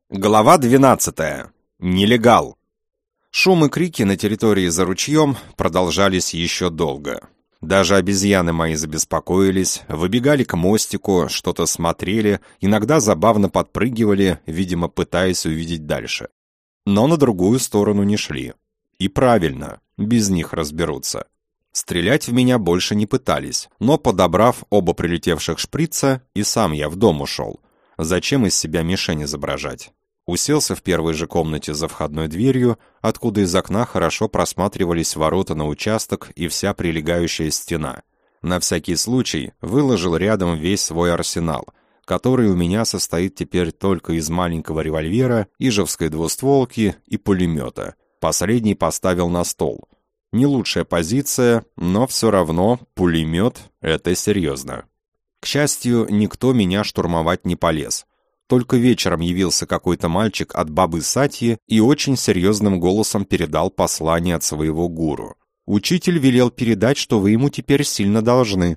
Глава 12. Нелегал. Шум и крики на территории за ручьем продолжались еще долго. Даже обезьяны мои забеспокоились, выбегали к мостику, что-то смотрели, иногда забавно подпрыгивали, видимо, пытаясь увидеть дальше. Но на другую сторону не шли. И правильно, без них разберутся. Стрелять в меня больше не пытались, но, подобрав оба прилетевших шприца, и сам я в дом ушел. Зачем из себя мишень изображать? Уселся в первой же комнате за входной дверью, откуда из окна хорошо просматривались ворота на участок и вся прилегающая стена. На всякий случай выложил рядом весь свой арсенал, который у меня состоит теперь только из маленького револьвера, ижевской двустволки и пулемета. Последний поставил на стол. Не лучшая позиция, но все равно пулемет — это серьезно. К счастью, никто меня штурмовать не полез. Только вечером явился какой-то мальчик от бабы Сатьи и очень серьезным голосом передал послание от своего гуру. Учитель велел передать, что вы ему теперь сильно должны.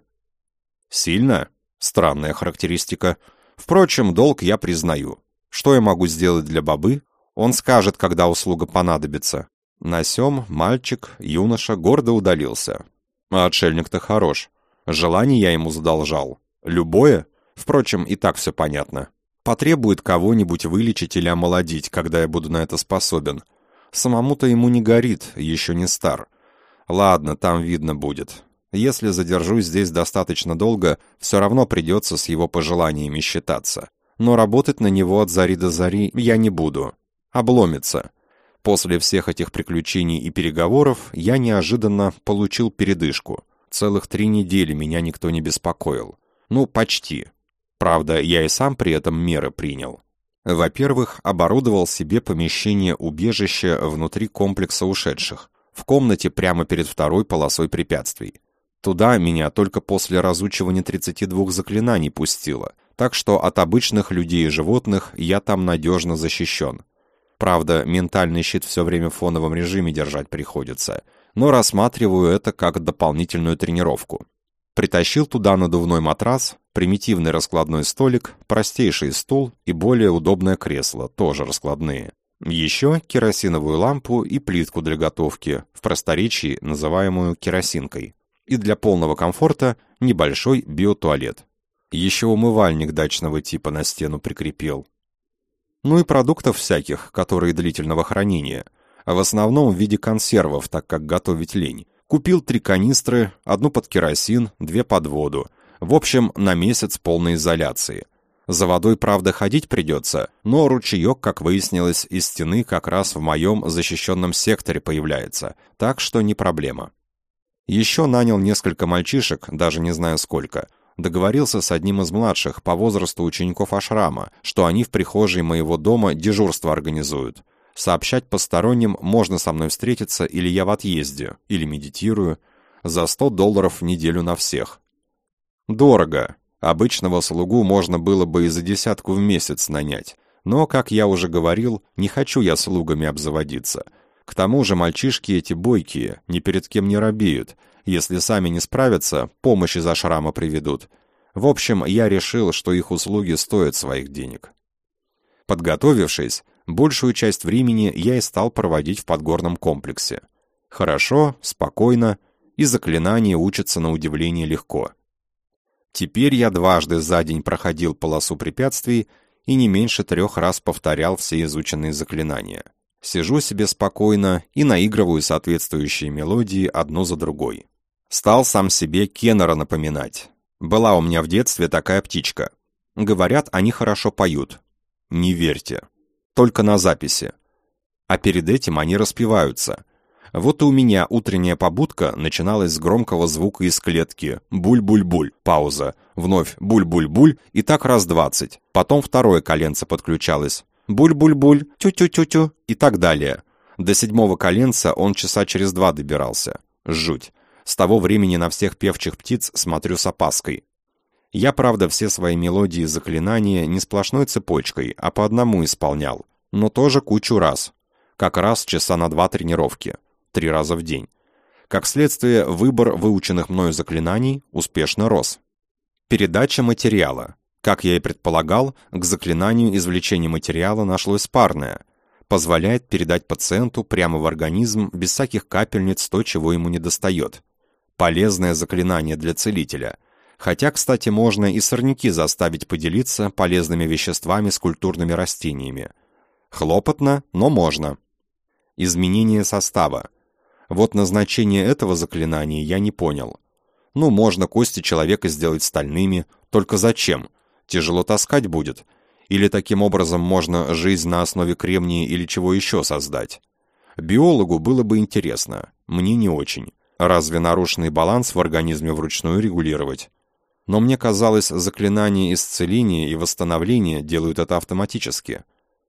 Сильно? Странная характеристика. Впрочем, долг я признаю. Что я могу сделать для бабы? Он скажет, когда услуга понадобится. На сём мальчик, юноша, гордо удалился. А отшельник-то хорош. Желание я ему задолжал. Любое? Впрочем, и так все понятно. Потребует кого-нибудь вылечить или омолодить, когда я буду на это способен. Самому-то ему не горит, еще не стар. Ладно, там видно будет. Если задержусь здесь достаточно долго, все равно придется с его пожеланиями считаться. Но работать на него от зари до зари я не буду. Обломится. После всех этих приключений и переговоров я неожиданно получил передышку. Целых 3 недели меня никто не беспокоил. Ну, почти. Правда, я и сам при этом меры принял. Во-первых, оборудовал себе помещение-убежище внутри комплекса ушедших, в комнате прямо перед второй полосой препятствий. Туда меня только после разучивания 32 заклинаний пустило, так что от обычных людей и животных я там надежно защищен. Правда, ментальный щит все время в фоновом режиме держать приходится, но рассматриваю это как дополнительную тренировку. Притащил туда надувной матрас, примитивный раскладной столик, простейший стул и более удобное кресло, тоже раскладные. Еще керосиновую лампу и плитку для готовки, в просторечии называемую керосинкой. И для полного комфорта небольшой биотуалет. Еще умывальник дачного типа на стену прикрепил. Ну и продуктов всяких, которые длительного хранения. В основном в виде консервов, так как готовить лень. Купил 3 канистры, 1 под керосин, 2 под воду. В общем, на месяц полной изоляции. За водой, правда, ходить придется, но ручеек, как выяснилось, из стены как раз в моем защищенном секторе появляется, так что не проблема. Еще нанял несколько мальчишек, даже не знаю сколько. Договорился с одним из младших по возрасту учеников ашрама, что они в прихожей моего дома дежурство организуют. Сообщать посторонним, можно со мной встретиться, или я в отъезде, или медитирую. За $100 в неделю на всех. Дорого. Обычного слугу можно было бы и за 10 в месяц нанять. Но, как я уже говорил, не хочу я слугами обзаводиться. К тому же мальчишки эти бойкие, ни перед кем не робеют. Если сами не справятся, помощь из ашрама приведут. В общем, я решил, что их услуги стоят своих денег. Подготовившись, большую часть времени я и стал проводить в подгорном комплексе. Хорошо, спокойно, и заклинания учатся на удивление легко. Теперь я дважды за день проходил полосу препятствий и не меньше 3 раз повторял все изученные заклинания. Сижу себе спокойно и наигрываю соответствующие мелодии одну за другой. Стал сам себе Кеннера напоминать. Была у меня в детстве такая птичка. Говорят, они хорошо поют. Не верьте. Только на записи. А перед этим они распеваются. Вот и у меня утренняя побудка начиналась с громкого звука из клетки. Буль-буль-буль. Пауза. Вновь буль-буль-буль. И так раз 20. Потом второе коленце подключалось. Буль-буль-буль. Тю-тю-тю-тю. И так далее. До 7-го коленца он часа через 2 добирался. Жуть. С того времени на всех певчих птиц смотрю с опаской. Я, правда, все свои мелодии и заклинания не сплошной цепочкой, а по одному исполнял. Но тоже кучу раз. Как раз часа на 2 тренировки. 3 раза в день. Как следствие, выбор выученных мною заклинаний успешно рос. Передача материала. Как я и предполагал, к заклинанию извлечения материала нашлось парное. Позволяет передать пациенту прямо в организм без всяких капельниц то, чего ему недостает. Полезное заклинание для целителя. Хотя, кстати, можно и сорняки заставить поделиться полезными веществами с культурными растениями. Хлопотно, но можно. Изменение состава. Вот назначение этого заклинания я не понял. Ну, можно кости человека сделать стальными, только зачем? Тяжело таскать будет. Или таким образом можно жизнь на основе кремния или чего еще создать? Биологу было бы интересно, мне не очень. Разве нарушенный баланс в организме вручную регулировать? Но мне казалось, заклинания исцеления и восстановления делают это автоматически.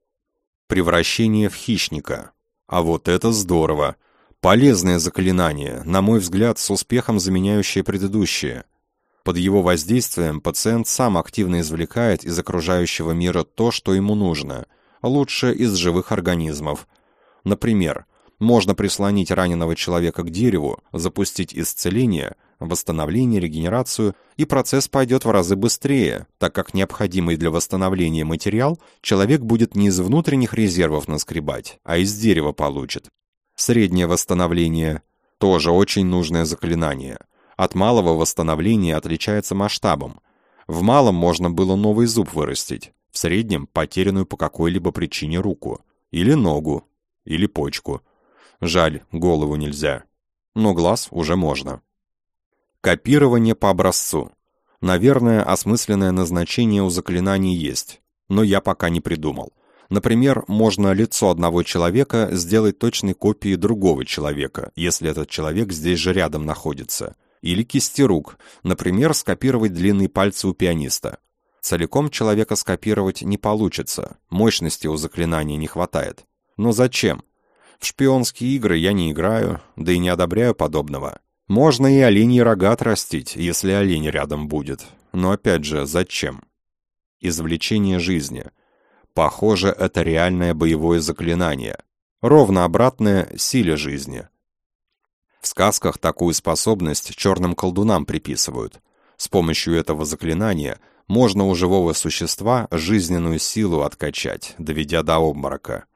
Превращение в хищника. А вот это здорово. Полезное заклинание, на мой взгляд, с успехом заменяющее предыдущее. Под его воздействием пациент сам активно извлекает из окружающего мира то, что ему нужно, лучше из живых организмов. Например, можно прислонить раненого человека к дереву, запустить исцеление, восстановление, регенерацию, и процесс пойдет в разы быстрее, так как необходимый для восстановления материал человек будет не из внутренних резервов наскребать, а из дерева получит. Среднее восстановление – тоже очень нужное заклинание. От малого восстановления отличается масштабом. В малом можно было новый зуб вырастить, в среднем – потерянную по какой-либо причине руку, или ногу, или почку. Жаль, голову нельзя, но глаз уже можно. Копирование по образцу. Наверное, осмысленное назначение у заклинаний есть, но я пока не придумал. Например, можно лицо одного человека сделать точной копией другого человека, если этот человек здесь же рядом находится. Или кисти рук, например, скопировать длинные пальцы у пианиста. Целиком человека скопировать не получится, мощности у заклинания не хватает. Но зачем? В шпионские игры я не играю, да и не одобряю подобного. Можно и оленьи рога отрастить, если олень рядом будет. Но опять же, зачем? Извлечение жизни. Похоже, это реальное боевое заклинание. Ровно обратное силе жизни. В сказках такую способность черным колдунам приписывают. С помощью этого заклинания можно у живого существа жизненную силу откачать, доведя до обморока.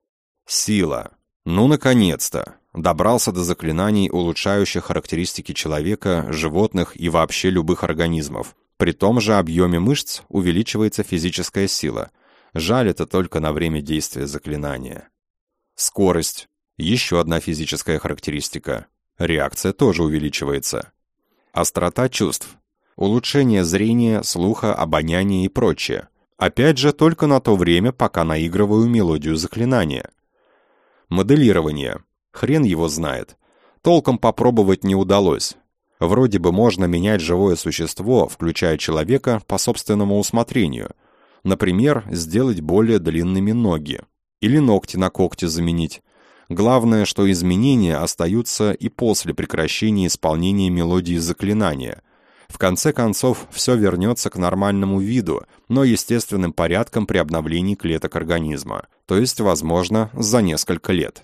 Сила. Ну, наконец-то! Добрался до заклинаний, улучшающих характеристики человека, животных и вообще любых организмов. При том же объеме мышц увеличивается физическая сила. Жаль, это только на время действия заклинания. Скорость. Еще одна физическая характеристика. Реакция тоже увеличивается. Острота чувств. Улучшение зрения, слуха, обоняния и прочее. Опять же, только на то время, пока наигрываю мелодию заклинания. Моделирование. Хрен его знает. Толком попробовать не удалось. Вроде бы можно менять живое существо, включая человека, по собственному усмотрению. Например, сделать более длинными ноги. Или ногти на когти заменить. Главное, что изменения остаются и после прекращения исполнения мелодии заклинания. В конце концов, все вернется к нормальному виду, но естественным порядком при обновлении клеток организма. То есть, возможно, за несколько лет.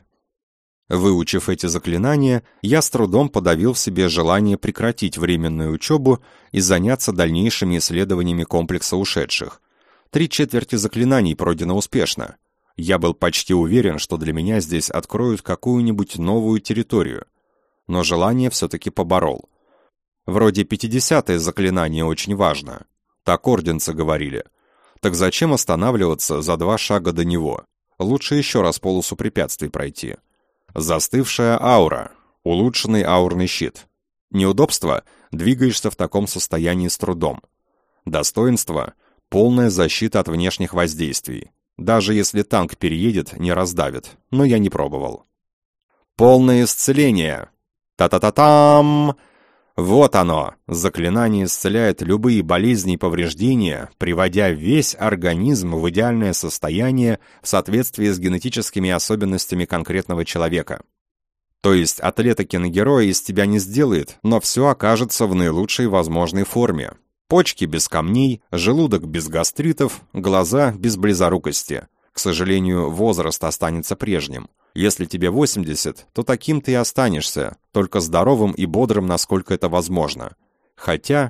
Выучив эти заклинания, я с трудом подавил в себе желание прекратить временную учебу и заняться дальнейшими исследованиями комплекса ушедших. 3/4 заклинаний пройдено успешно. Я был почти уверен, что для меня здесь откроют какую-нибудь новую территорию. Но желание все-таки поборол. Вроде 50-е заклинание очень важно. Так орденцы говорили. Так зачем останавливаться за 2 шага до него? Лучше еще раз полосу препятствий пройти. Застывшая аура. Улучшенный аурный щит. Неудобство – двигаешься в таком состоянии с трудом. Достоинство – полная защита от внешних воздействий. Даже если танк переедет, не раздавит, но я не пробовал. Полное исцеление. Та-та-та-там! Вот оно! Заклинание исцеляет любые болезни и повреждения, приводя весь организм в идеальное состояние в соответствии с генетическими особенностями конкретного человека. То есть атлета-киногероя из тебя не сделает, но все окажется в наилучшей возможной форме. Почки без камней, желудок без гастритов, глаза без близорукости. К сожалению, возраст останется прежним. Если тебе 80, то таким ты и останешься, только здоровым и бодрым, насколько это возможно. Хотя,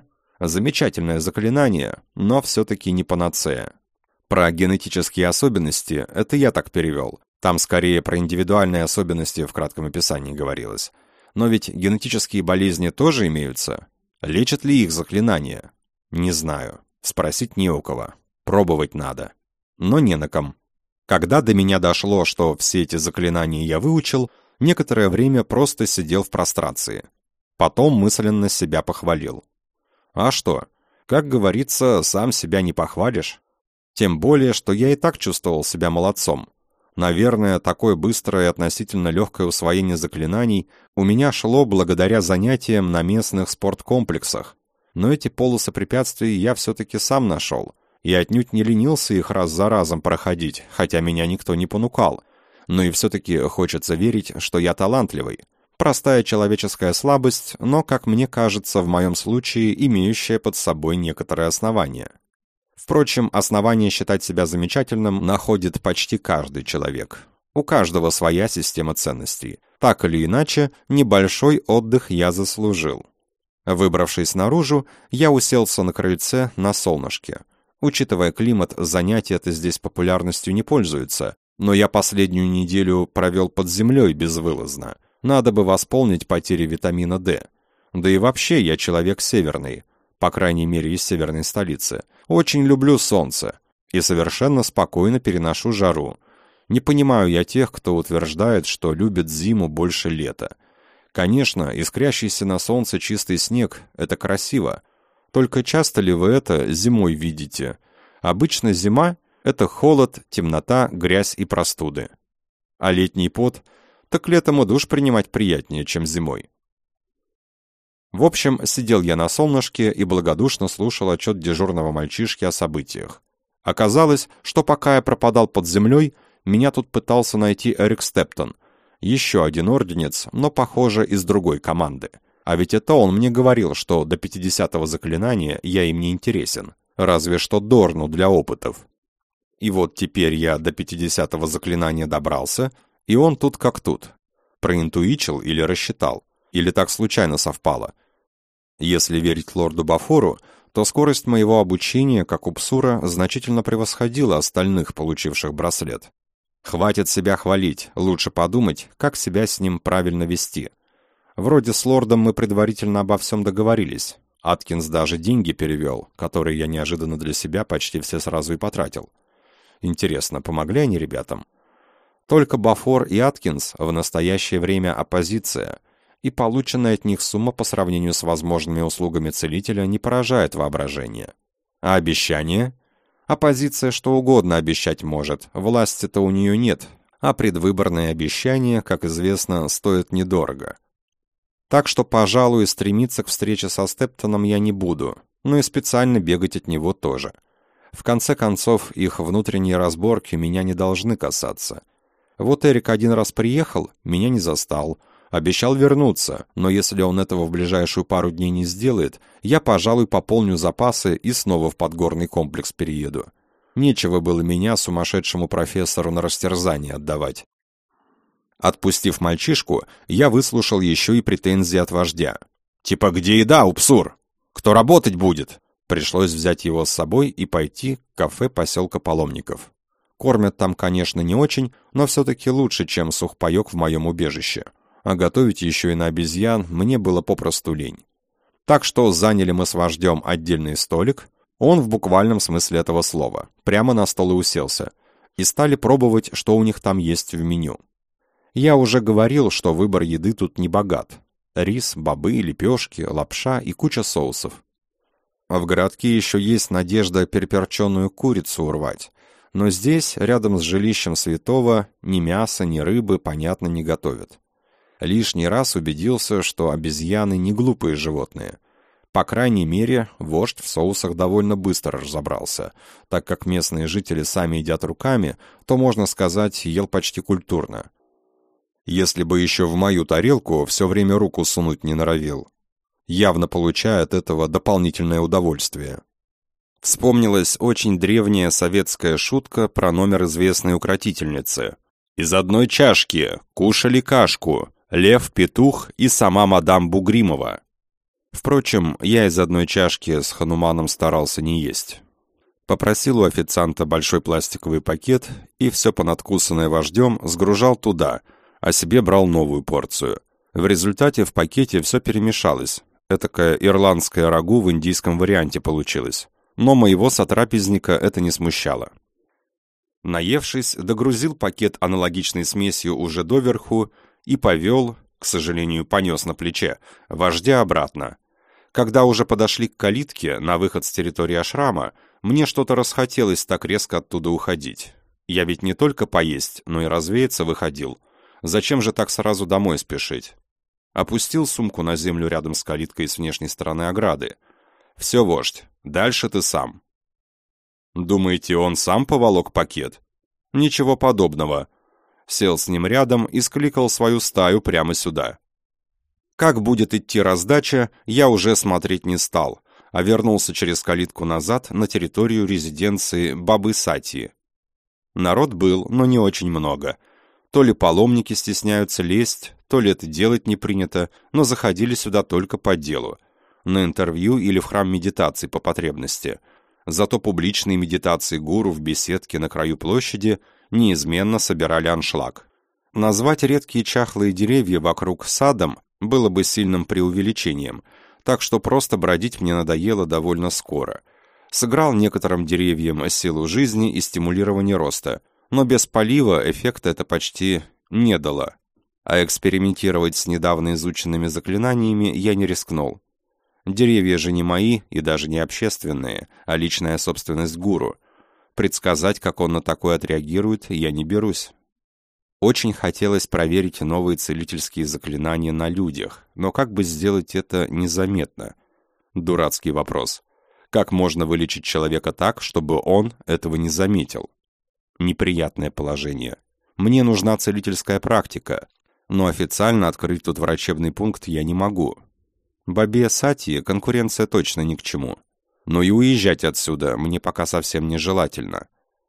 Замечательное заклинание, но все-таки не панацея. Про генетические особенности это я так перевел. Там скорее про индивидуальные особенности в кратком описании говорилось. Но ведь генетические болезни тоже имеются. Лечат ли их заклинания? Не знаю. Спросить не у кого. Пробовать надо. Но не на ком. Когда до меня дошло, что все эти заклинания я выучил, некоторое время просто сидел в прострации. Потом мысленно себя похвалил. А что? Как говорится, сам себя не похвалишь. Тем более, что я и так чувствовал себя молодцом. Наверное, такое быстрое и относительно легкое усвоение заклинаний у меня шло благодаря занятиям на местных спорткомплексах. Но эти полосы препятствий я все-таки сам нашел. И отнюдь не ленился их раз за разом проходить, хотя меня никто не понукал. Но и все-таки хочется верить, что я талантливый. Простая человеческая слабость, но, как мне кажется, в моем случае имеющая под собой некоторые основания. Впрочем, основания считать себя замечательным находит почти каждый человек. У каждого своя система ценностей. Так или иначе, небольшой отдых я заслужил. Выбравшись наружу, я уселся на крыльце на солнышке. Учитывая климат, занятия-то здесь популярностью не пользуются, но я последнюю неделю провел под землей безвылазно. Надо бы восполнить потери витамина D. Да и вообще я человек северный, по крайней мере из северной столицы. Очень люблю солнце и совершенно спокойно переношу жару. Не понимаю я тех, кто утверждает, что любит зиму больше лета. Конечно, искрящийся на солнце чистый снег – это красиво. Только часто ли вы это зимой видите? Обычно зима – это холод, темнота, грязь и простуды. А летний пот – так летом и душ принимать приятнее, чем зимой. В общем, сидел я на солнышке и благодушно слушал отчет дежурного мальчишки о событиях. Оказалось, что пока я пропадал под землей, меня тут пытался найти Эрик Стептон. Еще один орденец, но, похоже, из другой команды. А ведь это он мне говорил, что до 50-го заклинания я им не интересен. Разве что Дорну для опытов. И вот теперь я до 50-го заклинания добрался, и он тут как тут. Проинтуичил или рассчитал, или так случайно совпало. Если верить лорду Бафору, то скорость моего обучения, как у Псура, значительно превосходила остальных, получивших браслет. Хватит себя хвалить, лучше подумать, как себя с ним правильно вести. Вроде с лордом мы предварительно обо всем договорились. Аткинс даже деньги перевел, которые я неожиданно для себя почти все сразу и потратил. Интересно, помогли они ребятам? Только Бафор и Аткинс в настоящее время оппозиция, и полученная от них сумма по сравнению с возможными услугами целителя не поражает воображение. А обещания? Оппозиция что угодно обещать может, власти-то у нее нет, а предвыборные обещания, как известно, стоят недорого. Так что, пожалуй, стремиться к встрече со Стептоном я не буду, но и специально бегать от него тоже. В конце концов, их внутренние разборки меня не должны касаться. Вот Эрик один раз приехал, меня не застал, обещал вернуться, но если он этого в ближайшую пару дней не сделает, я, пожалуй, пополню запасы и снова в подгорный комплекс перееду. Нечего было меня сумасшедшему профессору на растерзание отдавать. Отпустив мальчишку, я выслушал еще и претензии от вождя. Типа, где еда, Упсур? Кто работать будет? Пришлось взять его с собой и пойти к кафе поселка Паломников. Кормят там, конечно, не очень, но все-таки лучше, чем сухпайок в моем убежище. А готовить еще и на обезьян мне было попросту лень. Так что заняли мы с вождем отдельный столик, он в буквальном смысле этого слова, прямо на стол и уселся, и стали пробовать, что у них там есть в меню. Я уже говорил, что выбор еды тут не богат. Рис, бобы, лепешки, лапша и куча соусов. А в городке еще есть надежда переперченную курицу урвать. Но здесь, рядом с жилищем святого, ни мяса, ни рыбы, понятно, не готовят. Лишний раз убедился, что обезьяны не глупые животные. По крайней мере, вождь в соусах довольно быстро разобрался. Так как местные жители сами едят руками, то, можно сказать, ел почти культурно. Если бы еще в мою тарелку все время руку сунуть не норовил. Явно получая от этого дополнительное удовольствие. Вспомнилась очень древняя советская шутка про номер известной укротительницы. Из одной чашки кушали кашку лев, петух и сама мадам Бугримова. Впрочем, я из одной чашки с Хануманом старался не есть. Попросил у официанта большой пластиковый пакет и все понадкусанное вождем сгружал туда, а себе брал новую порцию. В результате в пакете все перемешалось. Этакое ирландское рагу в индийском варианте получилось. Но моего сотрапезника это не смущало. Наевшись, догрузил пакет аналогичной смесью уже доверху и повел, к сожалению, понес на плече, вождя обратно. Когда уже подошли к калитке на выход с территории ашрама, мне что-то расхотелось так резко оттуда уходить. Я ведь не только поесть, но и развеяться выходил. Зачем же так сразу домой спешить? Опустил сумку на землю рядом с калиткой с внешней стороны ограды. «Все, вождь, дальше ты сам». Думаете, он сам поволок пакет? Ничего подобного. Сел с ним рядом и скликал свою стаю прямо сюда. Как будет идти раздача, я уже смотреть не стал, а вернулся через калитку назад на территорию резиденции Бабы Сати. Народ был, но не очень много. То ли паломники стесняются лезть, то ли это делать не принято, но заходили сюда только по делу, на интервью или в храм медитации по потребности. Зато публичные медитации гуру в беседке на краю площади неизменно собирали аншлаг. Назвать редкие чахлые деревья вокруг садом было бы сильным преувеличением, так что просто бродить мне надоело довольно скоро. Сыграл некоторым деревьям силу жизни и стимулирование роста, но без полива эффекта это почти не дало. А экспериментировать с недавно изученными заклинаниями я не рискнул. Деревья же не мои и даже не общественные, а личная собственность гуру. Предсказать, как он на такое отреагирует, я не берусь. Очень хотелось проверить новые целительские заклинания на людях, но как бы сделать это незаметно? Дурацкий вопрос. Как можно вылечить человека так, чтобы он этого не заметил? Неприятное положение. Мне нужна целительская практика, но официально открыть тут врачебный пункт я не могу. Бабе Сати конкуренция точно ни к чему. Но и уезжать отсюда мне пока совсем нежелательно.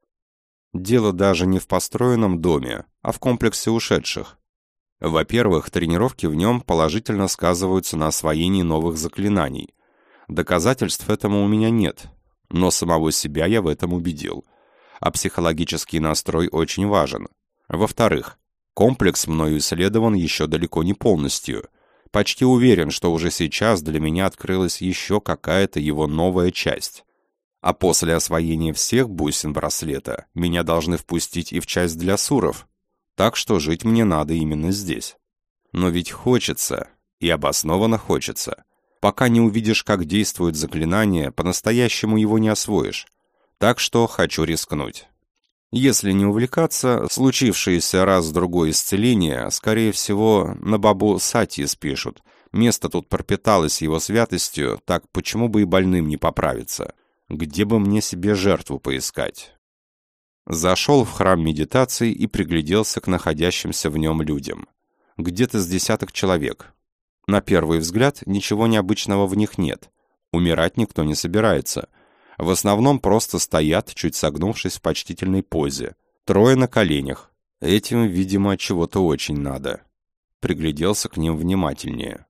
Дело даже не в построенном доме, а в комплексе ушедших. Во-первых, тренировки в нем положительно сказываются на освоении новых заклинаний. Доказательств этому у меня нет, но самого себя я в этом убедил. А психологический настрой очень важен. Во-вторых, комплекс мною исследован еще далеко не полностью. Почти уверен, что уже сейчас для меня открылась еще какая-то его новая часть. А после освоения всех бусин браслета меня должны впустить и в часть для суров. Так что жить мне надо именно здесь. Но ведь хочется, и обоснованно хочется. Пока не увидишь, как действует заклинание, по-настоящему его не освоишь. Так что хочу рискнуть. Если не увлекаться, случившееся раз-другой исцеление, скорее всего, на бабу Сати спишут. Место тут пропиталось его святостью, так почему бы и больным не поправиться? Где бы мне себе жертву поискать? Зашел в храм медитации и пригляделся к находящимся в нем людям. Где-то с десяток человек. На первый взгляд ничего необычного в них нет. Умирать никто не собирается. В основном просто стоят, чуть согнувшись в почтительной позе. Трое на коленях. Этим, видимо, чего-то очень надо. Пригляделся к ним внимательнее.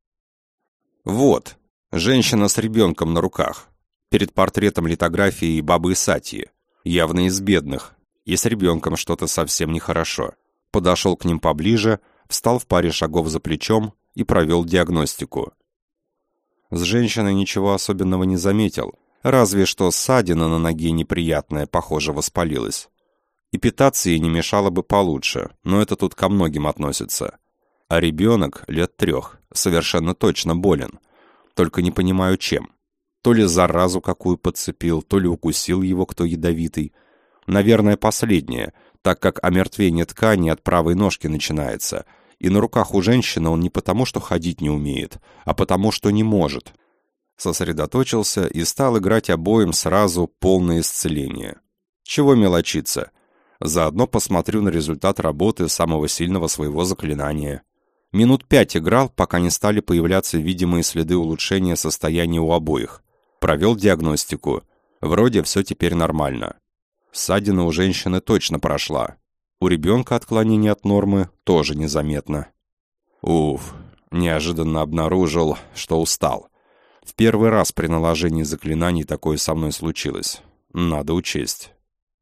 Вот, женщина с ребенком на руках. Перед портретом литографии бабы Сати. Явно из бедных. И с ребенком что-то совсем нехорошо. Подошел к ним поближе, встал в паре шагов за плечом и провел диагностику. С женщиной ничего особенного не заметил. Разве что ссадина на ноге неприятная, похоже, воспалилась. И питаться ей не мешало бы получше, но это тут ко многим относится. А ребенок лет 3, совершенно точно болен. Только не понимаю, чем. То ли заразу какую подцепил, то ли укусил его кто ядовитый. Наверное, последнее, так как омертвение ткани от правой ножки начинается. И на руках у женщины он не потому, что ходить не умеет, а потому, что не может. Сосредоточился и стал играть обоим сразу полное исцеление. Чего мелочиться? Заодно посмотрю на результат работы самого сильного своего заклинания. Минут 5 играл, пока не стали появляться видимые следы улучшения состояния у обоих. Провел диагностику. Вроде все теперь нормально. Ссадина у женщины точно прошла. У ребенка отклонение от нормы тоже незаметно. Уф, Неожиданно обнаружил, что устал. В первый раз при наложении заклинаний такое со мной случилось. Надо учесть.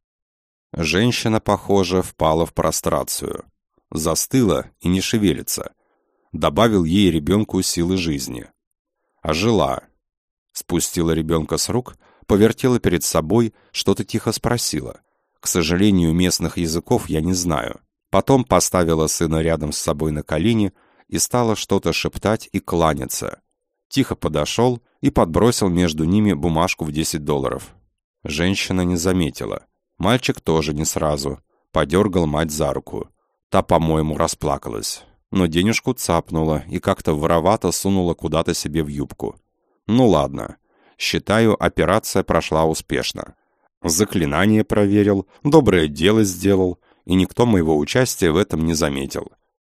Женщина, похоже, впала в прострацию. Застыла и не шевелится. Добавил ей ребенку силы жизни. Ожила. Спустила ребенка с рук, повертела перед собой, что-то тихо спросила. К сожалению, местных языков я не знаю. Потом поставила сына рядом с собой на колени и стала что-то шептать и кланяться. Тихо подошел и подбросил между ними бумажку в $10. Женщина не заметила. Мальчик тоже не сразу. Подергал мать за руку. Та, по-моему, расплакалась. Но денежку цапнула и как-то воровато сунула куда-то себе в юбку. Ну ладно. Считаю, операция прошла успешно. Заклинание проверил, доброе дело сделал, и никто моего участия в этом не заметил.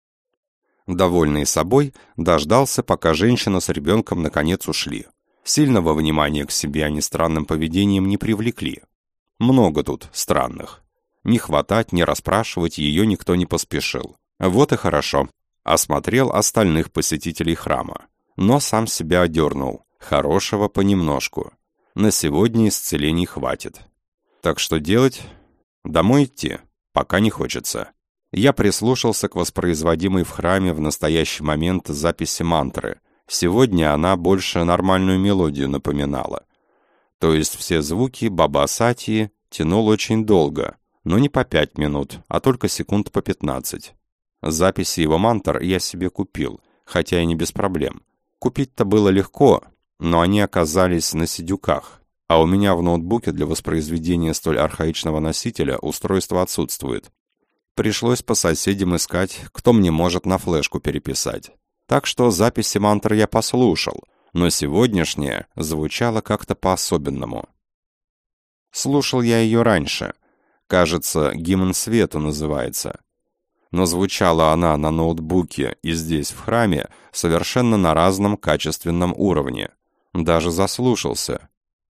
Довольный собой, дождался, пока женщина с ребенком наконец ушли. Сильного внимания к себе они странным поведением не привлекли. Много тут странных. Ни хватать, ни расспрашивать ее никто не поспешил. Вот и хорошо. Осмотрел остальных посетителей храма. Но сам себя одернул. Хорошего понемножку. На сегодня исцелений хватит. Так что делать? Домой идти? Пока не хочется. Я прислушался к воспроизводимой в храме в настоящий момент записи мантры. Сегодня она больше нормальную мелодию напоминала. То есть все звуки Баба Сатии тянул очень долго, но не по 5 минут, а только секунд по 15. Записи его мантр я себе купил, хотя и не без проблем. Купить-то было легко, но они оказались на сидюках, а у меня в ноутбуке для воспроизведения столь архаичного носителя устройство отсутствует. Пришлось по соседям искать, кто мне может на флешку переписать. Так что записи мантр я послушал, но сегодняшняя звучала как-то по-особенному. Слушал я ее раньше. Кажется, «Гимн свету» называется. Но звучала она на ноутбуке и здесь, в храме, совершенно на разном качественном уровне. Даже заслушался.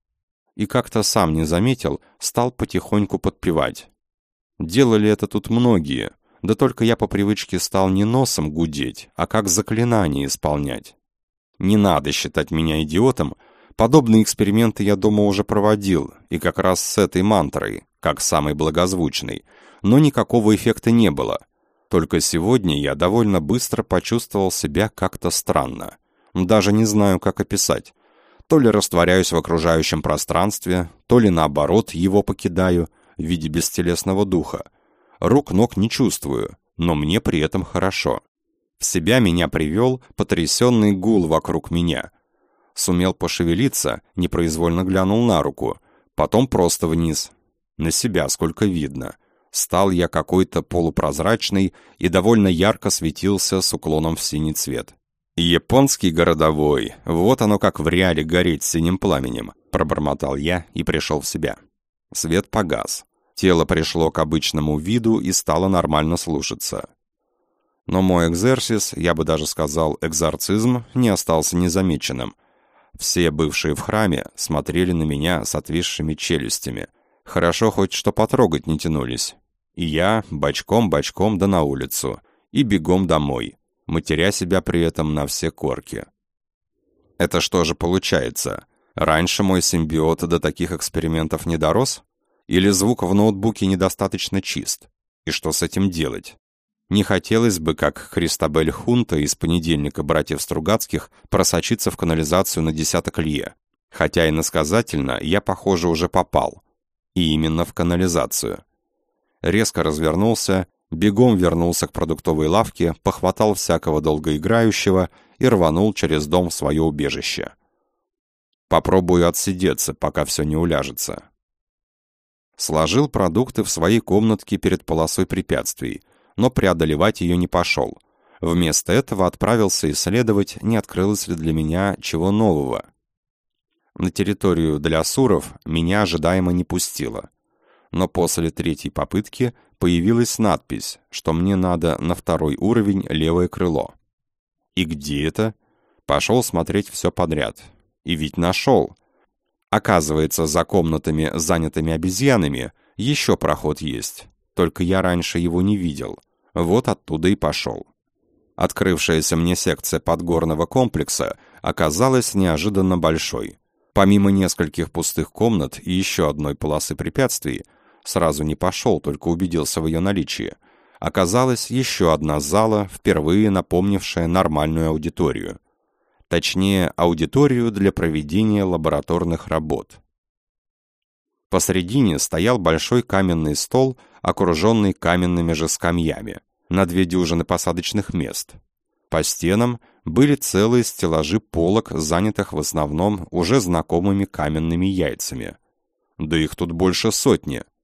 И как-то сам не заметил, стал потихоньку подпевать. Делали это тут многие, да только я по привычке стал не носом гудеть, а как заклинание исполнять. Не надо считать меня идиотом, подобные эксперименты я дома уже проводил, и как раз с этой мантрой, как самой благозвучной, но никакого эффекта не было. Только сегодня я довольно быстро почувствовал себя как-то странно. Даже не знаю, как описать. То ли растворяюсь в окружающем пространстве, то ли наоборот его покидаю, в виде бестелесного духа. Рук-ног не чувствую, но мне при этом хорошо. В себя меня привел потрясенный гул вокруг меня. Сумел пошевелиться, непроизвольно глянул на руку, потом просто вниз. На себя сколько видно. Стал я какой-то полупрозрачный и довольно ярко светился с уклоном в синий цвет. «Японский городовой, вот оно как в реале гореть синим пламенем», пробормотал я и пришел в себя. Свет погас. Тело пришло к обычному виду и стало нормально слушаться. Но мой экзерсис, я бы даже сказал экзорцизм, не остался незамеченным. Все бывшие в храме смотрели на меня с отвисшими челюстями. Хорошо хоть что потрогать не тянулись. И я бочком-бочком да на улицу. И бегом домой, матеря себя при этом на все корки. Это что же получается? Раньше мой симбиот до таких экспериментов не дорос? Или звук в ноутбуке недостаточно чист? И что с этим делать? Не хотелось бы, как Христобель Хунта из «Понедельника братьев Стругацких», просочиться в канализацию на 10 лье. Хотя иносказательно я, похоже, уже попал. И именно в канализацию. Резко развернулся, бегом вернулся к продуктовой лавке, похватал всякого долгоиграющего и рванул через дом в свое убежище. Попробую отсидеться, пока все не уляжется. Сложил продукты в своей комнатке перед полосой препятствий, но преодолевать ее не пошел. Вместо этого отправился исследовать, не открылось ли для меня чего нового. На территорию для асуров меня ожидаемо не пустило. Но после 3-й попытки появилась надпись, что мне надо на 2-й уровень левое крыло. И где это? Пошел смотреть все подряд. И ведь нашел. Оказывается, за комнатами, занятыми обезьянами, еще проход есть. Только я раньше его не видел. Вот оттуда и пошел. Открывшаяся мне секция подгорного комплекса оказалась неожиданно большой. Помимо нескольких пустых комнат и еще одной полосы препятствий, сразу не пошел, только убедился в ее наличии, оказалась еще одна зала, впервые напомнившая нормальную аудиторию. Точнее, аудиторию для проведения лабораторных работ. Посредине стоял большой каменный стол, окруженный каменными же скамьями, на 2 дюжины посадочных мест. По стенам были целые стеллажи полок, занятых в основном уже знакомыми каменными яйцами. Да их тут больше 100.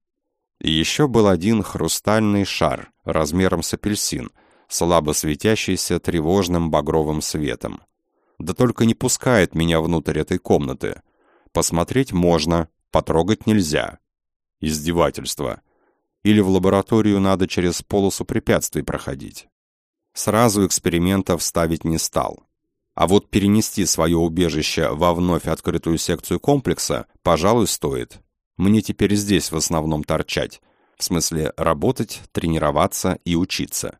И еще был один хрустальный шар размером с апельсин, слабо светящийся тревожным багровым светом. Да только не пускает меня внутрь этой комнаты. Посмотреть можно, потрогать нельзя. Издевательство. Или в лабораторию надо через полосу препятствий проходить. Сразу экспериментов ставить не стал. А вот перенести свое убежище во вновь открытую секцию комплекса, пожалуй, стоит. Мне теперь здесь в основном торчать. В смысле работать, тренироваться и учиться.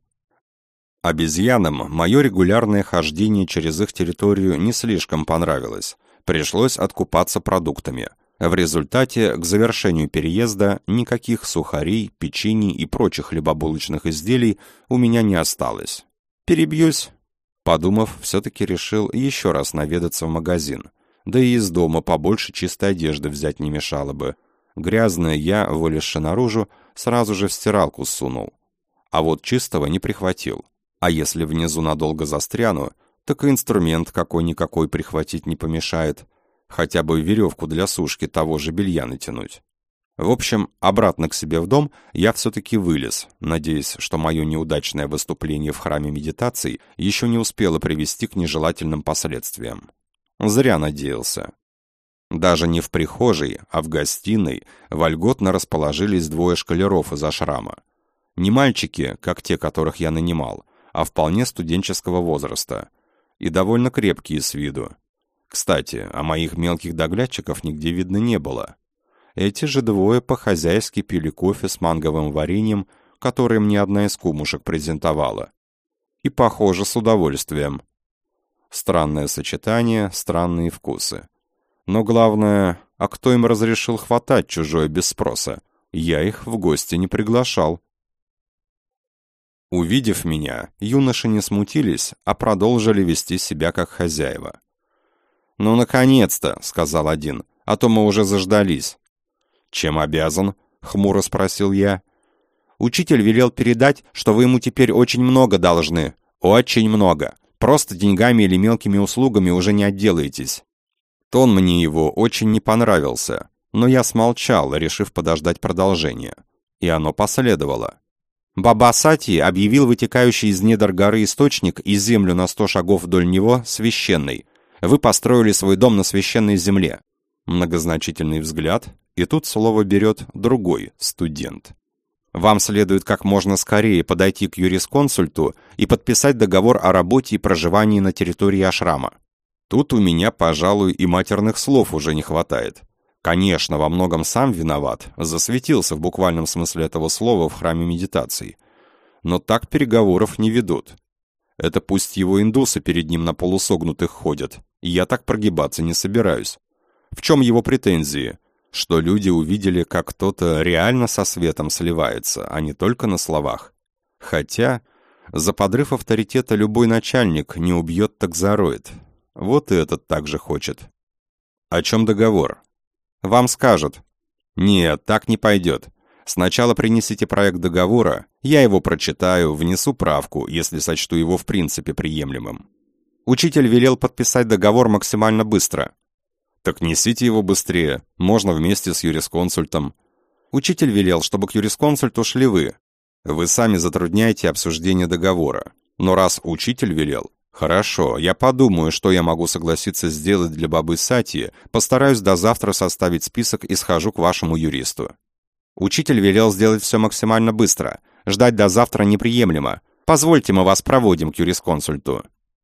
Обезьянам мое регулярное хождение через их территорию не слишком понравилось. Пришлось откупаться продуктами. В результате, к завершению переезда, никаких сухарей, печений и прочих хлебобулочных изделий у меня не осталось. Перебьюсь. Подумав, все-таки решил еще раз наведаться в магазин. Да и из дома побольше чистой одежды взять не мешало бы. Грязное я, вылезши наружу, сразу же в стиралку сунул. А вот чистого не прихватил. А если внизу надолго застряну, так и инструмент какой-никакой прихватить не помешает. Хотя бы веревку для сушки того же белья натянуть. В общем, обратно к себе в дом я все-таки вылез, надеясь, что мое неудачное выступление в храме медитаций еще не успело привести к нежелательным последствиям. Зря надеялся. Даже не в прихожей, а в гостиной вольготно расположились 2 школяров из ашрама. Не мальчики, как те, которых я нанимал, а вполне студенческого возраста. И довольно крепкие с виду. Кстати, а моих мелких доглядчиков нигде видно не было. Эти же 2 по-хозяйски пили кофе с манговым вареньем, которое мне одна из кумушек презентовала. И, похоже, с удовольствием. Странное сочетание, странные вкусы. Но главное, а кто им разрешил хватать чужое без спроса? Я их в гости не приглашал. Увидев меня, юноши не смутились, а продолжили вести себя как хозяева. «Ну, наконец-то», — сказал один, — «а то мы уже заждались». «Чем обязан?» — хмуро спросил я. «Учитель велел передать, что вы ему теперь очень много должны. Очень много. Просто деньгами или мелкими услугами уже не отделаетесь». Тон мне его очень не понравился, но я смолчал, решив подождать продолжения. И оно последовало. Баба Сати объявил вытекающий из недр горы источник и землю на 100 шагов вдоль него священной. Вы построили свой дом на священной земле. Многозначительный взгляд, и тут слово берет другой студент. Вам следует как можно скорее подойти к юрисконсульту и подписать договор о работе и проживании на территории ашрама. Тут у меня, пожалуй, и матерных слов уже не хватает. Конечно, во многом сам виноват, засветился в буквальном смысле этого слова в храме медитаций. Но так переговоров не ведут. Это пусть его индусы перед ним на полусогнутых ходят, и я так прогибаться не собираюсь. В чем его претензии? Что люди увидели, как кто-то реально со светом сливается, а не только на словах. Хотя за подрыв авторитета любой начальник не убьет, так зароет. Вот и этот также хочет. О чем договор? Вам скажут. Нет, так не пойдет. Сначала принесите проект договора, я его прочитаю, внесу правку, если сочту его в принципе приемлемым. Учитель велел подписать договор максимально быстро. Так несите его быстрее, можно вместе с юрисконсультом. Учитель велел, чтобы к юрисконсульту шли вы. Вы сами затрудняете обсуждение договора. Но раз учитель велел, хорошо, я подумаю, что я могу согласиться сделать для бабы Сати, постараюсь до завтра составить список и схожу к вашему юристу. Учитель велел сделать все максимально быстро. Ждать до завтра неприемлемо. Позвольте, мы вас проводим к юрисконсульту.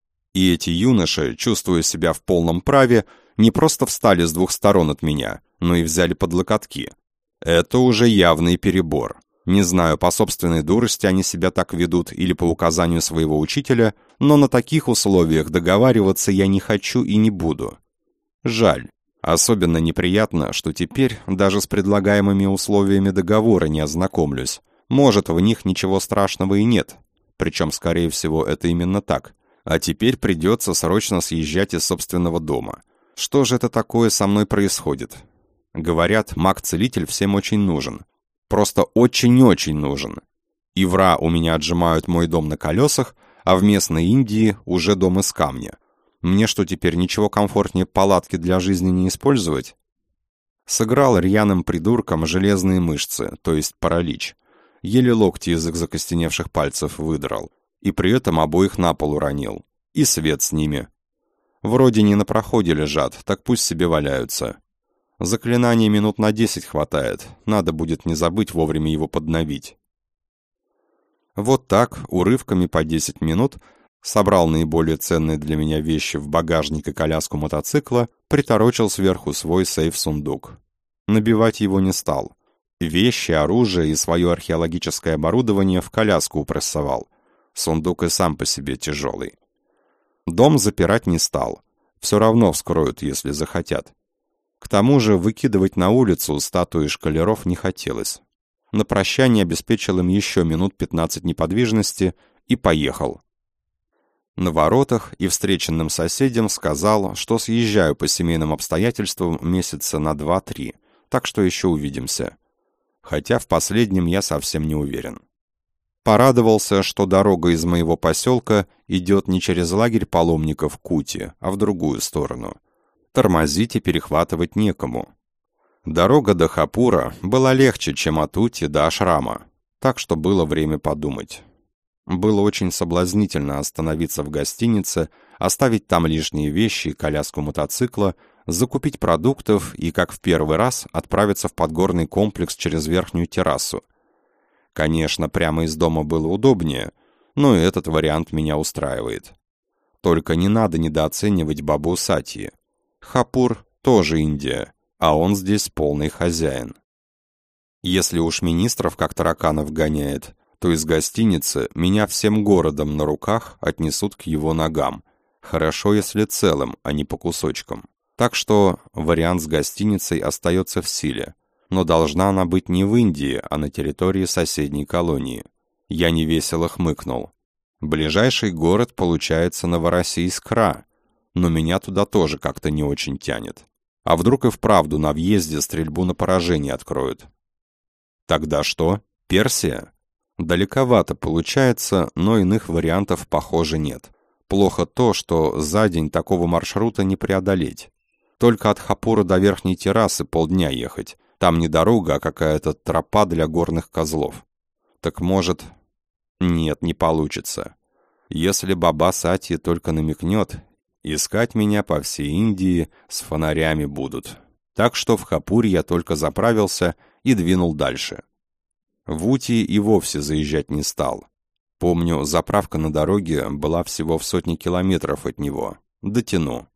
И эти юноши, чувствуя себя в полном праве, не просто встали с 2 сторон от меня, но и взяли под локотки. Это уже явный перебор. Не знаю, по собственной дурости они себя так ведут или по указанию своего учителя, но на таких условиях договариваться я не хочу и не буду. Жаль. Особенно неприятно, что теперь даже с предлагаемыми условиями договора не ознакомлюсь. Может, в них ничего страшного и нет. Причем, скорее всего, это именно так. А теперь придется срочно съезжать из собственного дома. Что же это такое со мной происходит? Говорят, маг-целитель всем очень нужен. Просто очень-очень нужен. Ивра у меня отжимают мой дом на колесах, а в местной Индии уже дом из камня. Мне что, теперь ничего комфортнее палатки для жизни не использовать? Сыграл рьяным придурком железные мышцы, то есть паралич. Еле локти из их закостеневших пальцев выдрал. И при этом обоих на пол уронил. И свет с ними. Вроде не на проходе лежат, так пусть себе валяются. Заклинаний минут на 10 хватает, надо будет не забыть вовремя его подновить. Вот так, урывками по 10 минут, собрал наиболее ценные для меня вещи в багажник и коляску мотоцикла, приторочил сверху свой сейф-сундук. Набивать его не стал. Вещи, оружие и свое археологическое оборудование в коляску упрессовал. Сундук и сам по себе тяжелый. Дом запирать не стал. Все равно вскроют, если захотят. К тому же выкидывать на улицу статуи школяров не хотелось. На прощание обеспечил им еще минут 15 неподвижности и поехал. На воротах и встреченным соседям сказал, что съезжаю по семейным обстоятельствам месяца на 2-3, так что еще увидимся. Хотя в последнем я совсем не уверен. Порадовался, что дорога из моего поселка идет не через лагерь паломников Кути, а в другую сторону. Тормозить и перехватывать некому. Дорога до Хапура была легче, чем от Ути до Ашрама, так что было время подумать. Было очень соблазнительно остановиться в гостинице, оставить там лишние вещи и коляску мотоцикла, закупить продуктов и, как в первый раз, отправиться в подгорный комплекс через верхнюю террасу. Конечно, прямо из дома было удобнее, но и этот вариант меня устраивает. Только не надо недооценивать бабу Сатьи. Хапур тоже Индия, а он здесь полный хозяин. Если уж министров как тараканов гоняет, то из гостиницы меня всем городом на руках отнесут к его ногам. Хорошо, если целым, а не по кусочкам. Так что вариант с гостиницей остается в силе. Но должна она быть не в Индии, а на территории соседней колонии. Я невесело хмыкнул. Ближайший город получается Новороссийск-Ра, но меня туда тоже как-то не очень тянет. А вдруг и вправду на въезде стрельбу на поражение откроют? Тогда что? Персия? Далековато получается, но иных вариантов, похоже, нет. Плохо то, что за день такого маршрута не преодолеть. Только от Хапура до верхней террасы полдня ехать. Там не дорога, а какая-то тропа для горных козлов. Так может... Нет, не получится. Если баба Сати только намекнет, искать меня по всей Индии с фонарями будут. Так что в Хапуре я только заправился и двинул дальше. В Ути и вовсе заезжать не стал. Помню, заправка на дороге была всего в сотне километров от него. Дотяну.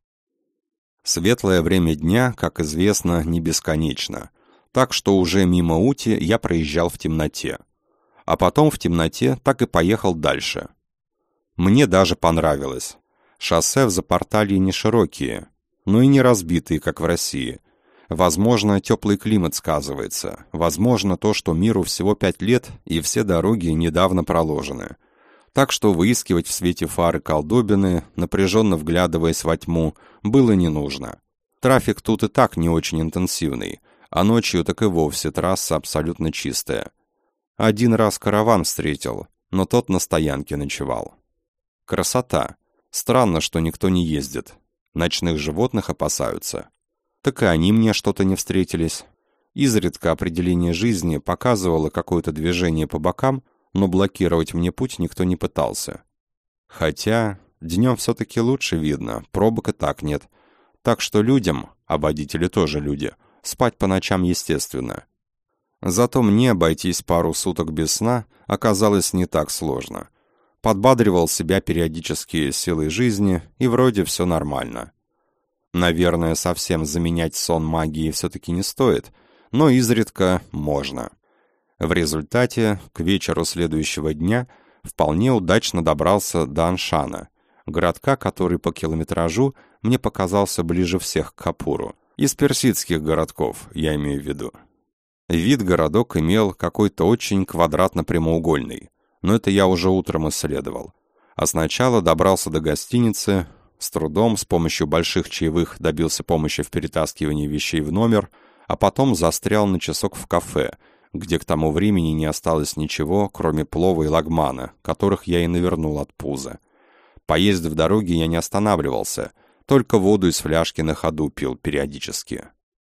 Светлое время дня, как известно, не бесконечно. Так что уже мимо Ути я проезжал в темноте. А потом в темноте так и поехал дальше. Мне даже понравилось. Шоссе в Запорталье не широкие, но и не разбитые, как в России. Возможно, теплый климат сказывается. Возможно, то, что миру всего 5 лет, и все дороги недавно проложены. Так что выискивать в свете фары колдобины, напряженно вглядываясь во тьму, было не нужно. Трафик тут и так не очень интенсивный, а ночью так и вовсе трасса абсолютно чистая. Один раз караван встретил, но тот на стоянке ночевал. Красота. Странно, что никто не ездит. Ночных животных опасаются. Так и они мне что-то не встретились. Изредка определение жизни показывало какое-то движение по бокам, но блокировать мне путь никто не пытался. Хотя днем все-таки лучше видно, пробок и так нет. Так что людям, а водители тоже люди, спать по ночам естественно. Зато мне обойтись пару суток без сна оказалось не так сложно. Подбадривал себя периодически силой жизни, и вроде все нормально. Наверное, совсем заменять сон магией все-таки не стоит, но изредка можно. В результате, к вечеру следующего дня вполне удачно добрался до Аншана, городка, который по километражу мне показался ближе всех к Хапуру. Из персидских городков, я имею в виду. Вид городок имел какой-то очень квадратно-прямоугольный, но это я уже утром исследовал. А сначала добрался до гостиницы, с трудом, с помощью больших чаевых добился помощи в перетаскивании вещей в номер, а потом застрял на часок в кафе, где к тому времени не осталось ничего, кроме плова и лагмана, которых я и навернул от пуза. Поесть в дороге я не останавливался, только воду из фляжки на ходу пил периодически.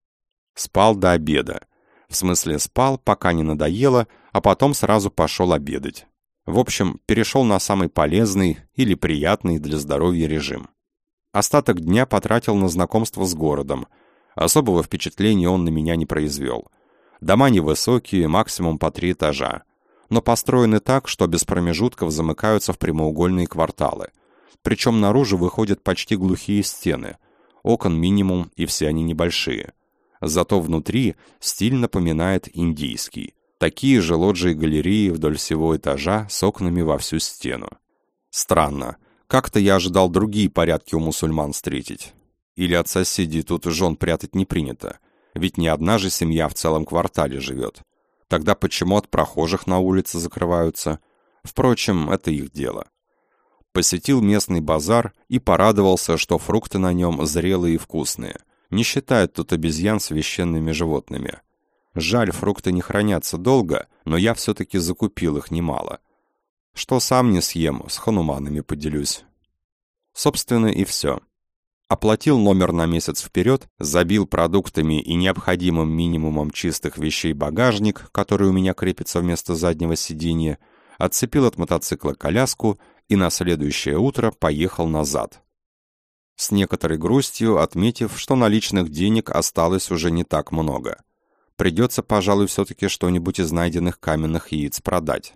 Спал до обеда. В смысле, спал, пока не надоело, а потом сразу пошел обедать. В общем, перешел на самый полезный или приятный для здоровья режим. Остаток дня потратил на знакомство с городом. Особого впечатления он на меня не произвел. Дома невысокие, максимум по 3 этажа, но построены так, что без промежутков замыкаются в прямоугольные кварталы. Причем наружу выходят почти глухие стены, окон минимум, и все они небольшие. Зато внутри стиль напоминает индийский. Такие же лоджии и галереи вдоль всего этажа с окнами во всю стену. Странно, как-то я ожидал другие порядки у мусульман встретить. Или от соседей тут жен прятать не принято, ведь не одна же семья в целом квартале живет. Тогда почему от прохожих на улице закрываются? Впрочем, это их дело. Посетил местный базар и порадовался, что фрукты на нем зрелые и вкусные. Не считают тут обезьян священными животными. Жаль, фрукты не хранятся долго, но я все-таки закупил их немало. Что сам не съем, с хануманами поделюсь. Собственно, и все. Оплатил номер на месяц вперед, забил продуктами и необходимым минимумом чистых вещей багажник, который у меня крепится вместо заднего сиденья, отцепил от мотоцикла коляску и на следующее утро поехал назад. С некоторой грустью отметив, что наличных денег осталось уже не так много. Придется, пожалуй, все-таки что-нибудь из найденных каменных яиц продать.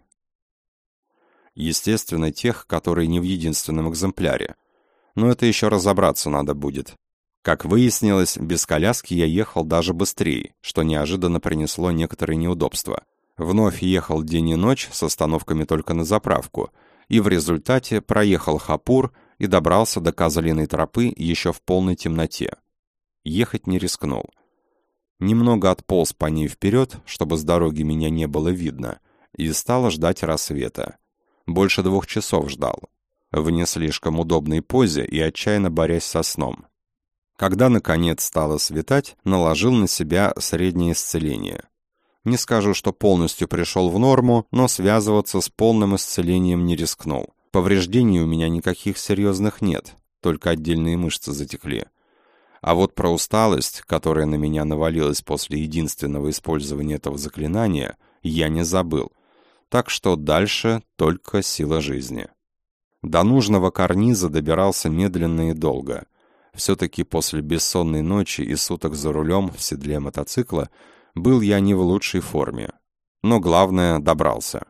Естественно, тех, которые не в единственном экземпляре. Но это еще разобраться надо будет. Как выяснилось, без коляски я ехал даже быстрее, что неожиданно принесло некоторые неудобства. Вновь ехал день и ночь с остановками только на заправку, и в результате проехал Хапур и добрался до Козлиной тропы еще в полной темноте. Ехать не рискнул. Немного отполз по ней вперед, чтобы с дороги меня не было видно, и стал ждать рассвета. Больше 2 часов ждал. В не слишком удобной позе и отчаянно борясь со сном. Когда, наконец, стало светать, наложил на себя среднее исцеление. Не скажу, что полностью пришел в норму, но связываться с полным исцелением не рискнул. Повреждений у меня никаких серьезных нет, только отдельные мышцы затекли. А вот про усталость, которая на меня навалилась после единственного использования этого заклинания, я не забыл. Так что дальше только сила жизни. До нужного карниза добирался медленно и долго. Все-таки после бессонной ночи и суток за рулем в седле мотоцикла был я не в лучшей форме. Но главное, добрался.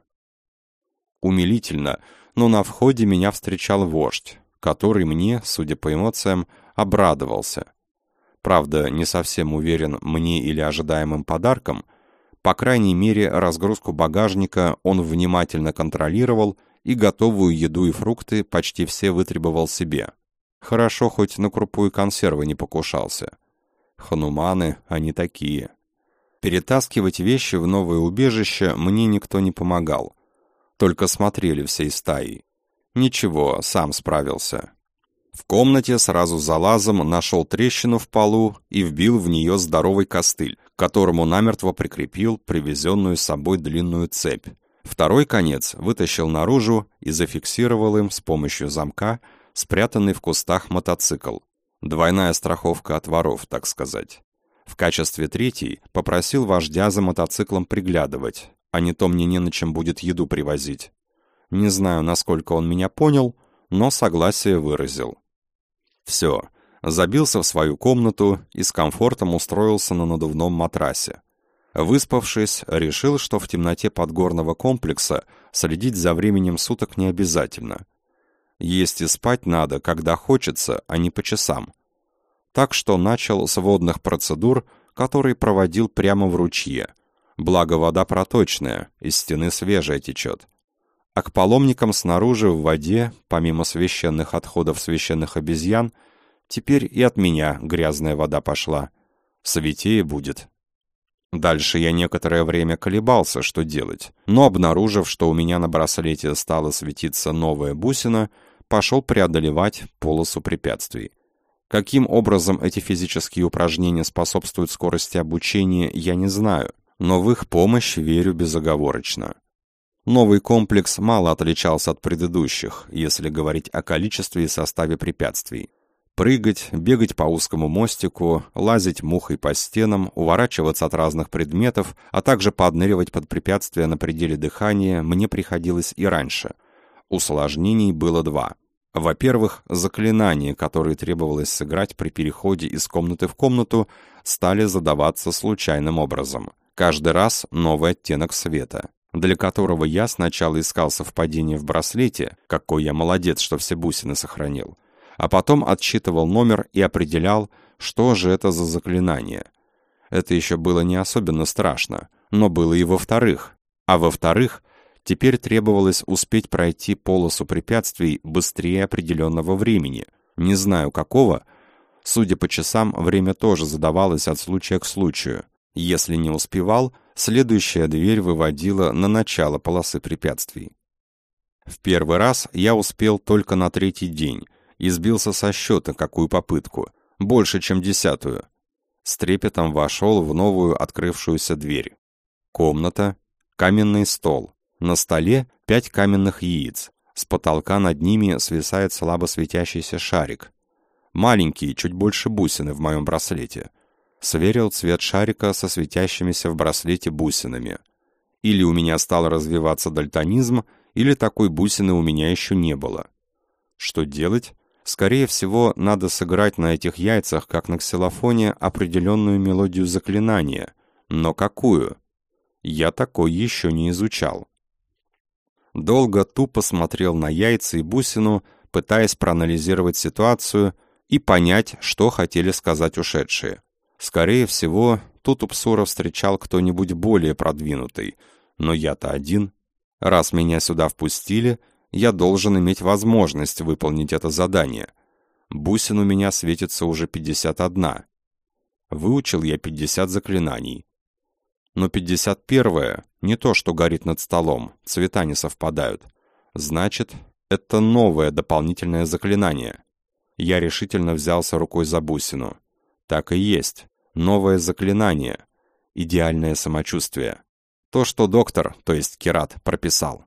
Умилительно, но на входе меня встречал вождь, который мне, судя по эмоциям, обрадовался. Правда, не совсем уверен, мне или ожидаемым подарком. По крайней мере, разгрузку багажника он внимательно контролировал и готовую еду и фрукты почти все вытребовал себе. Хорошо, хоть на крупу и консервы не покушался. Хануманы, они такие. Перетаскивать вещи в новое убежище мне никто не помогал. Только смотрели всей стаей. Ничего, сам справился. В комнате сразу за лазом нашел трещину в полу и вбил в нее здоровый костыль, к которому намертво прикрепил привезенную с собой длинную цепь. Второй конец вытащил наружу и зафиксировал им с помощью замка спрятанный в кустах мотоцикл. Двойная страховка от воров, так сказать. В качестве третьей попросил вождя за мотоциклом приглядывать, а не то мне не на чем будет еду привозить. Не знаю, насколько он меня понял, но согласие выразил. Все, забился в свою комнату и с комфортом устроился на надувном матрасе. Выспавшись, решил, что в темноте подгорного комплекса следить за временем суток не обязательно. Есть и спать надо, когда хочется, а не по часам. Так что начал с водных процедур, которые проводил прямо в ручье. Благо вода проточная, из стены свежая течет. А к паломникам снаружи в воде, помимо священных отходов священных обезьян, теперь и от меня грязная вода пошла. Святее будет. Дальше я некоторое время колебался, что делать, но, обнаружив, что у меня на браслете стала светиться новая бусина, пошел преодолевать полосу препятствий. Каким образом эти физические упражнения способствуют скорости обучения, я не знаю, но в их помощь верю безоговорочно. Новый комплекс мало отличался от предыдущих, если говорить о количестве и составе препятствий. Прыгать, бегать по узкому мостику, лазить мухой по стенам, уворачиваться от разных предметов, а также подныривать под препятствия на пределе дыхания мне приходилось и раньше. Усложнений было два. Во-первых, заклинания, которые требовалось сыграть при переходе из комнаты в комнату, стали задаваться случайным образом. Каждый раз новый оттенок света, для которого я сначала искал совпадение в браслете, какой я молодец, что все бусины сохранил, а потом отсчитывал номер и определял, что же это за заклинание. Это еще было не особенно страшно, но было и во-вторых. А во-вторых, теперь требовалось успеть пройти полосу препятствий быстрее определенного времени. Не знаю какого, судя по часам, время тоже задавалось от случая к случаю. Если не успевал, следующая дверь выводила на начало полосы препятствий. В первый раз я успел только на 3-й день и сбился со счета, какую попытку, больше, чем 10-ю. С трепетом вошел в новую открывшуюся дверь. Комната, каменный стол. На столе 5 каменных яиц. С потолка над ними свисает слабо светящийся шарик. Маленький, чуть больше бусины в моем браслете. Сверил цвет шарика со светящимися в браслете бусинами. Или у меня стал развиваться дальтонизм, или такой бусины у меня еще не было. Что делать? Скорее всего, надо сыграть на этих яйцах, как на ксилофоне, определенную мелодию заклинания. Но какую? Я такой еще не изучал. Долго тупо смотрел на яйца и бусину, пытаясь проанализировать ситуацию и понять, что хотели сказать ушедшие. Скорее всего, тут у Псура встречал кто-нибудь более продвинутый, но я-то один. Раз меня сюда впустили, я должен иметь возможность выполнить это задание. Бусин у меня светится уже 51. Выучил я 50 заклинаний. Но 51-е не то, что горит над столом, цвета не совпадают. Значит, это новое дополнительное заклинание. Я решительно взялся рукой за бусину. Так и есть. Новое заклинание. Идеальное самочувствие. То, что доктор, то есть Кират, прописал.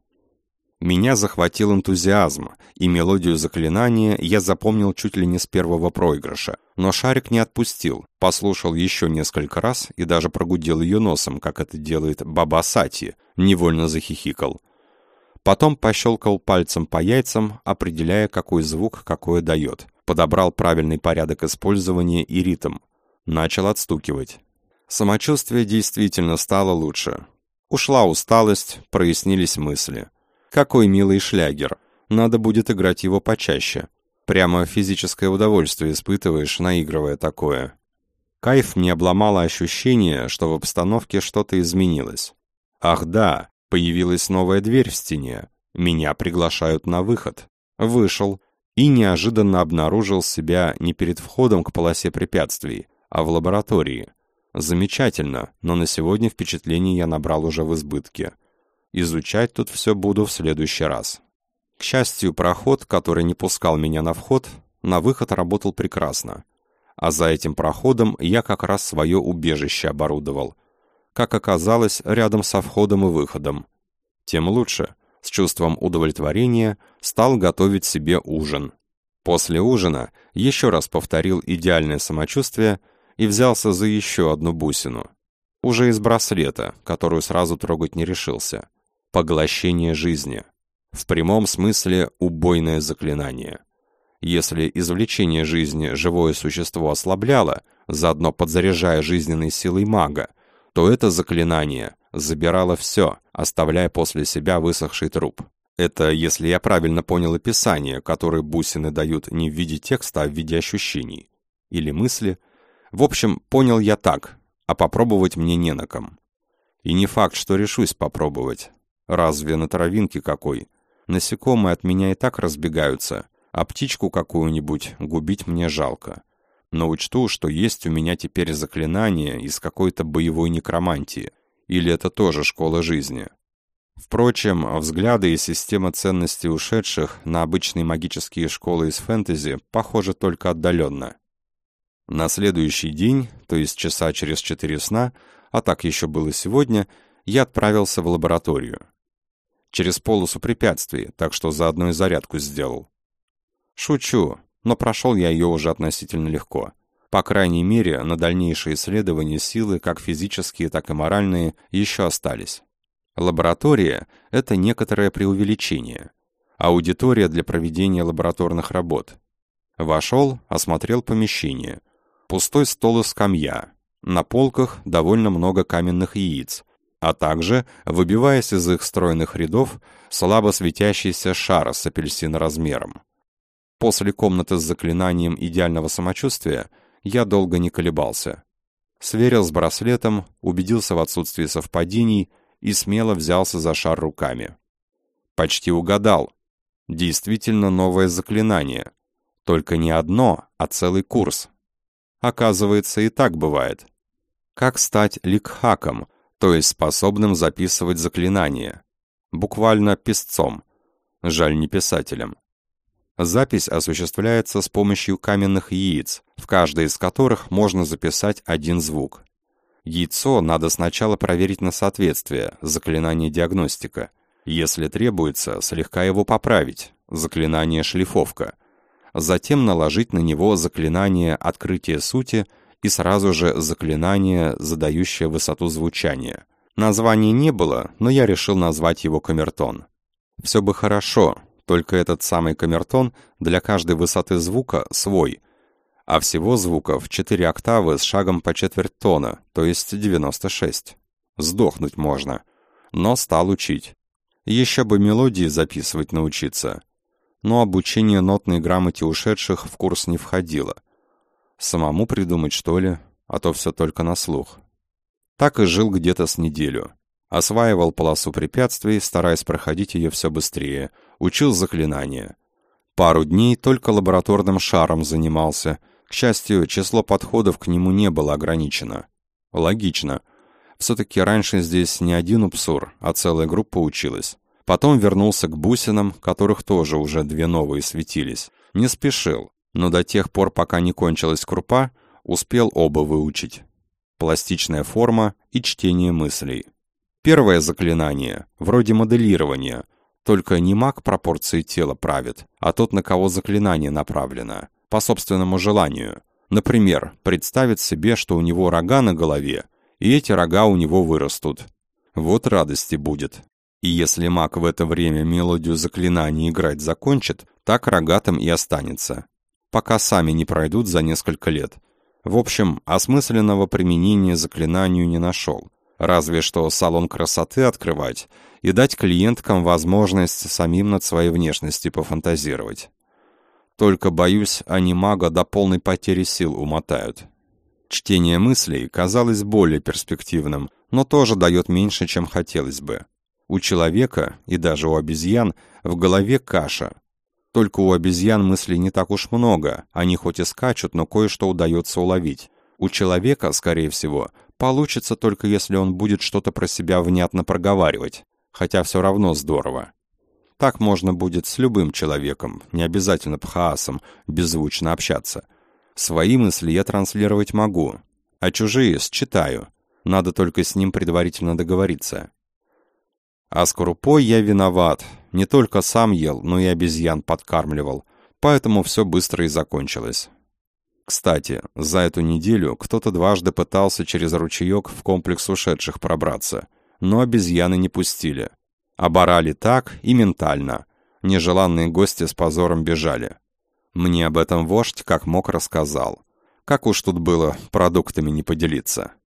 Меня захватил энтузиазм, и мелодию заклинания я запомнил чуть ли не с первого проигрыша. Но шарик не отпустил, послушал еще несколько раз и даже прогудел ее носом, как это делает Баба Сати, невольно захихикал. Потом пощелкал пальцем по яйцам, определяя, какой звук какое дает. Подобрал правильный порядок использования и ритм. Начал отстукивать. Самочувствие действительно стало лучше. Ушла усталость, прояснились мысли. Какой милый шлягер. Надо будет играть его почаще. Прямо физическое удовольствие испытываешь, наигрывая такое. Кайф мне обломало ощущение, что в обстановке что-то изменилось. Ах да, появилась новая дверь в стене. Меня приглашают на выход. Вышел и неожиданно обнаружил себя не перед входом к полосе препятствий, а в лаборатории. Замечательно, но на сегодня впечатлений я набрал уже в избытке. Изучать тут все буду в следующий раз. К счастью, проход, который не пускал меня на вход, на выход работал прекрасно. А за этим проходом я как раз свое убежище оборудовал. Как оказалось, рядом со входом и выходом. Тем лучше. С чувством удовлетворения стал готовить себе ужин. После ужина еще раз повторил идеальное самочувствие и взялся за еще одну бусину. Уже из браслета, которую сразу трогать не решился. Поглощение жизни. В прямом смысле убойное заклинание. Если извлечение жизни живое существо ослабляло, заодно подзаряжая жизненной силой мага, то это заклинание забирало все, оставляя после себя высохший труп. Это если я правильно понял описание, которое бусины дают не в виде текста, а в виде ощущений. Или мысли. В общем, понял я так, а попробовать мне не на ком. И не факт, что решусь попробовать. Разве на травинке какой? Насекомые от меня и так разбегаются, а птичку какую-нибудь губить мне жалко. Но учту, что есть у меня теперь заклинание из какой-то боевой некромантии. Или это тоже школа жизни? Впрочем, взгляды и система ценностей ушедших на обычные магические школы из фэнтези похожи только отдаленно. На следующий день, то есть часа через 4 сна, а так еще было сегодня, я отправился в лабораторию. Через полосу препятствий, так что заодно и зарядку сделал. Шучу, но прошел я ее уже относительно легко. По крайней мере, на дальнейшие исследования силы, как физические, так и моральные, еще остались. Лаборатория — это некоторое преувеличение. Аудитория для проведения лабораторных работ. Вошел, осмотрел помещение. Пустой стол и скамья. На полках довольно много каменных яиц, а также, выбиваясь из их стройных рядов, слабо светящийся шар с апельсиноразмером. После комнаты с заклинанием идеального самочувствия я долго не колебался. Сверил с браслетом, убедился в отсутствии совпадений и смело взялся за шар руками. Почти угадал. Действительно новое заклинание. Только не одно, а целый курс. Оказывается, и так бывает. Как стать ликхаком, то есть способным записывать заклинания. Буквально писцом. Жаль, не писателем. Запись осуществляется с помощью каменных яиц, в каждой из которых можно записать один звук. Яйцо надо сначала проверить на соответствие, заклинание диагностика. Если требуется, слегка его поправить, заклинание шлифовка. Затем наложить на него заклинание открытия сути и сразу же заклинание, задающее высоту звучания. Названия не было, но я решил назвать его камертон. Все бы хорошо, только этот самый камертон для каждой высоты звука свой, а всего звуков 4 октавы с шагом по четверть тона, то есть 96. Сдохнуть можно. Но стал учить. Еще бы мелодии записывать научиться. Но обучение нотной грамоте ушедших в курс не входило. Самому придумать, что ли, а то все только на слух. Так и жил где-то с неделю. Осваивал полосу препятствий, стараясь проходить ее все быстрее. Учил заклинания. Пару дней только лабораторным шаром занимался. К счастью, число подходов к нему не было ограничено. Логично. Все-таки раньше здесь не один упсур, а целая группа училась. Потом вернулся к бусинам, которых тоже уже 2 новые светились. Не спешил, но до тех пор, пока не кончилась крупа, успел оба выучить. Пластичная форма и чтение мыслей. Первое заклинание, вроде моделирования, только не маг пропорции тела правит, а тот, на кого заклинание направлено, по собственному желанию. Например, представить себе, что у него рога на голове, и эти рога у него вырастут. Вот радости будет. И если маг в это время мелодию заклинания играть закончит, так рогатым и останется. Пока сами не пройдут за несколько лет. В общем, осмысленного применения заклинанию не нашел. Разве что салон красоты открывать и дать клиенткам возможность самим над своей внешностью пофантазировать. Только, боюсь, они мага до полной потери сил умотают. Чтение мыслей казалось более перспективным, но тоже дает меньше, чем хотелось бы. У человека, и даже у обезьян, в голове каша. Только у обезьян мыслей не так уж много, они хоть и скачут, но кое-что удается уловить. У человека, скорее всего, получится только если он будет что-то про себя внятно проговаривать, хотя все равно здорово. Так можно будет с любым человеком, не обязательно пхаасом, беззвучно общаться. Свои мысли я транслировать могу, а чужие считаю. Надо только с ним предварительно договориться. А с крупой я виноват. Не только сам ел, но и обезьян подкармливал. Поэтому все быстро и закончилось. Кстати, за эту неделю кто-то дважды пытался через ручеек в комплекс ушедших пробраться, но обезьяны не пустили. Оборали так и ментально. Нежеланные гости с позором бежали. Мне об этом вождь как мог рассказал. Как уж тут было продуктами не поделиться.